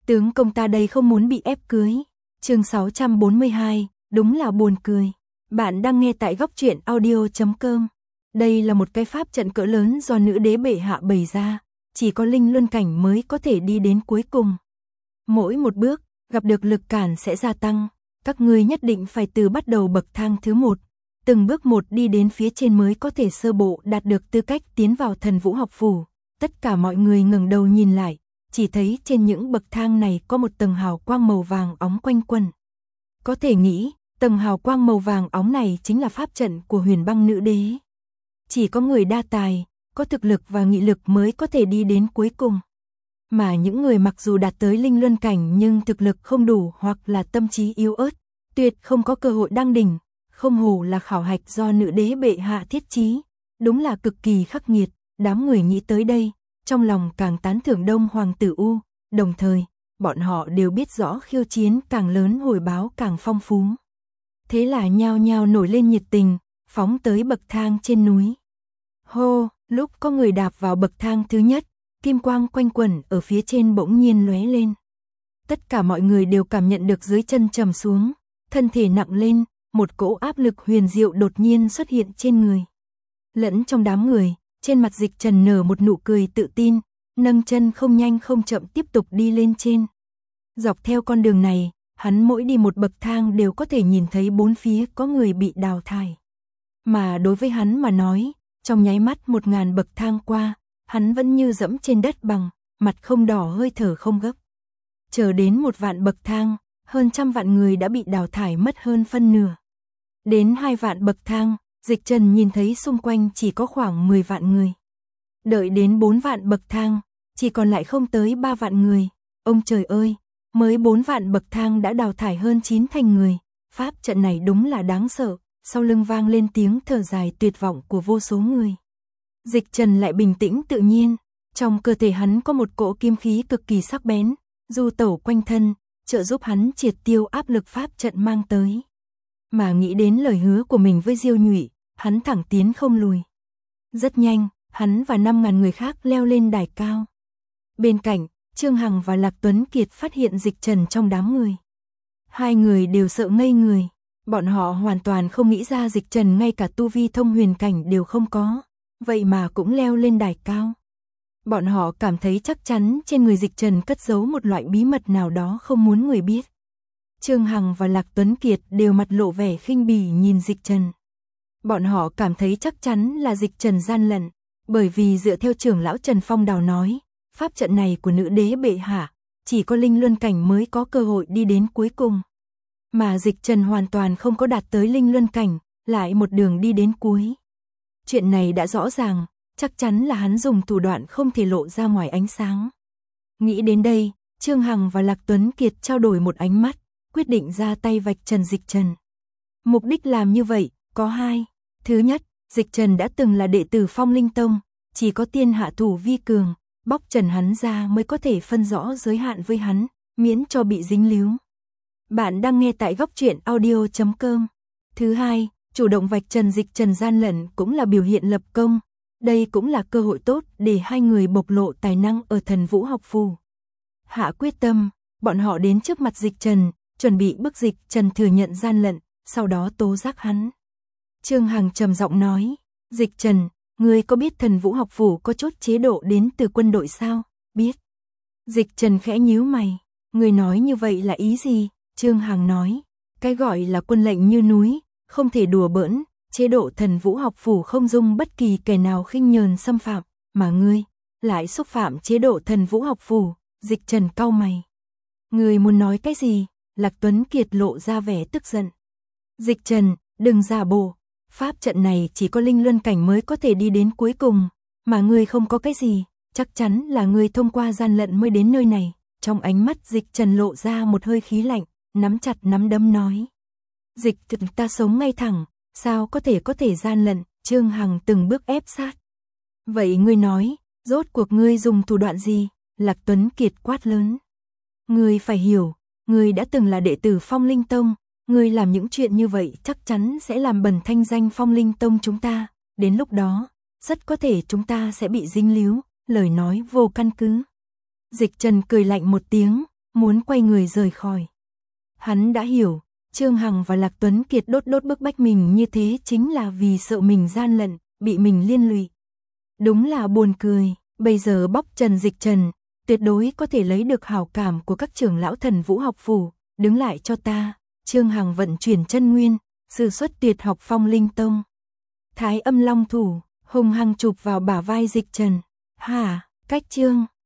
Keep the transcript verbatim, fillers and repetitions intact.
Tướng công ta đây không muốn bị ép cưới. Chương sáu trăm bốn mươi hai, đúng là buồn cười. Bạn đang nghe tại góc truyện audio chấm com. Đây là một cái pháp trận cỡ lớn do nữ đế bệ hạ bày ra, chỉ có linh luân cảnh mới có thể đi đến cuối cùng. Mỗi một bước, gặp được lực cản sẽ gia tăng, các ngươi nhất định phải từ bắt đầu bậc thang thứ một, từng bước một đi đến phía trên mới có thể sơ bộ đạt được tư cách tiến vào Thần Vũ học phủ. Tất cả mọi người ngẩng đầu nhìn lại, chỉ thấy trên những bậc thang này có một tầng hào quang màu vàng óng quanh quẩn. Có thể nghĩ, tầng hào quang màu vàng óng này chính là pháp trận của Huyền Băng nữ đế. Chỉ có người đa tài, có thực lực và nghị lực mới có thể đi đến cuối cùng. Mà những người mặc dù đạt tới linh luân cảnh nhưng thực lực không đủ hoặc là tâm trí yếu ớt, tuyệt không có cơ hội đăng đỉnh, không hổ là khảo hạch do nữ đế bệ hạ thiết chí, đúng là cực kỳ khắc nghiệt. Đám người nghĩ tới đây, trong lòng càng tán thưởng Đông Hoàng tử U, đồng thời, bọn họ đều biết rõ khiêu chiến càng lớn hồi báo càng phong phú. Thế là nhao nhao nổi lên nhiệt tình, phóng tới bậc thang trên núi. Hô, lúc có người đạp vào bậc thang thứ nhất, kim quang quanh quẩn ở phía trên bỗng nhiên lóe lên. Tất cả mọi người đều cảm nhận được dưới chân trầm xuống, thân thể nặng lên, một cỗ áp lực huyền diệu đột nhiên xuất hiện trên người. Lẫn trong đám người, trên mặt Dịch Trần nở một nụ cười tự tin, nâng chân không nhanh không chậm tiếp tục đi lên trên. Dọc theo con đường này, hắn mỗi đi một bậc thang đều có thể nhìn thấy bốn phía có người bị đào thải. Mà đối với hắn mà nói, trong nháy mắt một ngàn bậc thang qua, hắn vẫn như dẫm trên đất bằng, mặt không đỏ hơi thở không gấp. Chờ đến một vạn bậc thang, hơn trăm vạn người đã bị đào thải mất hơn phân nửa. Đến hai vạn bậc thang, Dịch Trần nhìn thấy xung quanh chỉ có khoảng mười vạn người. Đợi đến bốn vạn bậc thang, chỉ còn lại không tới ba vạn người. Ông trời ơi, mới bốn vạn bậc thang đã đào thải hơn chín thành người. Pháp trận này đúng là đáng sợ. Sau lưng vang lên tiếng thở dài tuyệt vọng của vô số người. Dịch Trần lại bình tĩnh tự nhiên, trong cơ thể hắn có một cỗ kim khí cực kỳ sắc bén, du tẩu quanh thân, trợ giúp hắn triệt tiêu áp lực pháp trận mang tới. Mà nghĩ đến lời hứa của mình với Diêu Nhụy, hắn thẳng tiến không lùi. Rất nhanh, hắn và năm ngàn người khác leo lên đài cao. Bên cạnh, Trương Hằng và Lạc Tuấn Kiệt phát hiện Dịch Trần trong đám người. Hai người đều sợ ngây người, bọn họ hoàn toàn không nghĩ ra Dịch Trần ngay cả tu vi thông huyền cảnh đều không có, vậy mà cũng leo lên đài cao. Bọn họ cảm thấy chắc chắn trên người Dịch Trần cất giấu một loại bí mật nào đó không muốn người biết. Trương Hằng và Lạc Tuấn Kiệt đều mặt lộ vẻ khinh bỉ nhìn Dịch Trần. Bọn họ cảm thấy chắc chắn là Dịch Trần gian lận, bởi vì dựa theo trưởng lão Trần Phong Đào nói, pháp trận này của nữ đế bệ hạ, chỉ có linh luân cảnh mới có cơ hội đi đến cuối cùng. Mà Dịch Trần hoàn toàn không có đạt tới linh luân cảnh, lại một đường đi đến cuối. Chuyện này đã rõ ràng, chắc chắn là hắn dùng thủ đoạn không thể lộ ra ngoài ánh sáng. Nghĩ đến đây, Trương Hằng và Lạc Tuấn Kiệt trao đổi một ánh mắt, quyết định ra tay vạch trần Dịch Trần. Mục đích làm như vậy, có hai. Thứ nhất, Dịch Trần đã từng là đệ tử Phong Linh Tông, chỉ có tiên hạ thủ vi cường, bóc trần hắn ra mới có thể phân rõ giới hạn với hắn, miễn cho bị dính líu. Bạn đang nghe tại góc truyện audio chấm com. Thứ hai, chủ động vạch trần Dịch Trần gian lận cũng là biểu hiện lập công, đây cũng là cơ hội tốt để hai người bộc lộ tài năng ở Thần Vũ học phủ. Hạ quyết tâm, bọn họ đến trước mặt Dịch Trần, chuẩn bị bức Dịch Trần thừa nhận gian lận, sau đó tố giác hắn. Trương Hằng trầm giọng nói, Dịch Trần, ngươi có biết Thần Vũ học phủ có chút chế độ đến từ quân đội sao? Biết. Dịch Trần khẽ nhíu mày, ngươi nói như vậy là ý gì? Trương Hằng nói, cái gọi là quân lệnh như núi, không thể đùa bỡn, chế độ Thần Vũ học phủ không dung bất kỳ kẻ nào khinh nhờn xâm phạm, mà ngươi lại xúc phạm chế độ Thần Vũ học phủ. Dịch Trần cau mày. Ngươi muốn nói cái gì? Lạc Tuấn Kiệt lộ ra vẻ tức giận. Dịch Trần, đừng giả bộ, pháp trận này chỉ có linh luân cảnh mới có thể đi đến cuối cùng, mà ngươi không có cái gì, chắc chắn là ngươi thông qua gian lận mới đến nơi này. Trong ánh mắt Dịch Trần lộ ra một hơi khí lạnh, nắm chặt nắm đấm nói. Dịch thực ta sống ngay thẳng, sao có thể có thể gian lận? Trương Hằng từng bước ép sát. Vậy ngươi nói, rốt cuộc ngươi dùng thủ đoạn gì? Lạc Tuấn Kiệt quát lớn. Ngươi phải hiểu, ngươi đã từng là đệ tử Phong Linh Tông, ngươi làm những chuyện như vậy chắc chắn sẽ làm bẩn thanh danh Phong Linh Tông chúng ta, đến lúc đó, rất có thể chúng ta sẽ bị dính líu, lời nói vô căn cứ. Dịch Trần cười lạnh một tiếng, muốn quay người rời khỏi. Hắn đã hiểu, Trương Hằng và Lạc Tuấn Kiệt đốt đốt bức bách mình như thế chính là vì sợ mình gian lận, bị mình liên lụy. Đúng là buồn cười, bây giờ bóc trần Dịch Trần, tuyệt đối có thể lấy được hảo cảm của các trưởng lão Thần Vũ học phủ, đứng lại cho ta. Trương Hằng vận chuyển chân nguyên, sử xuất tuyệt học Phong Linh Tông. Thái Âm Long thủ, hung hăng chụp vào bả vai Dịch Trần. Hả, cách Trương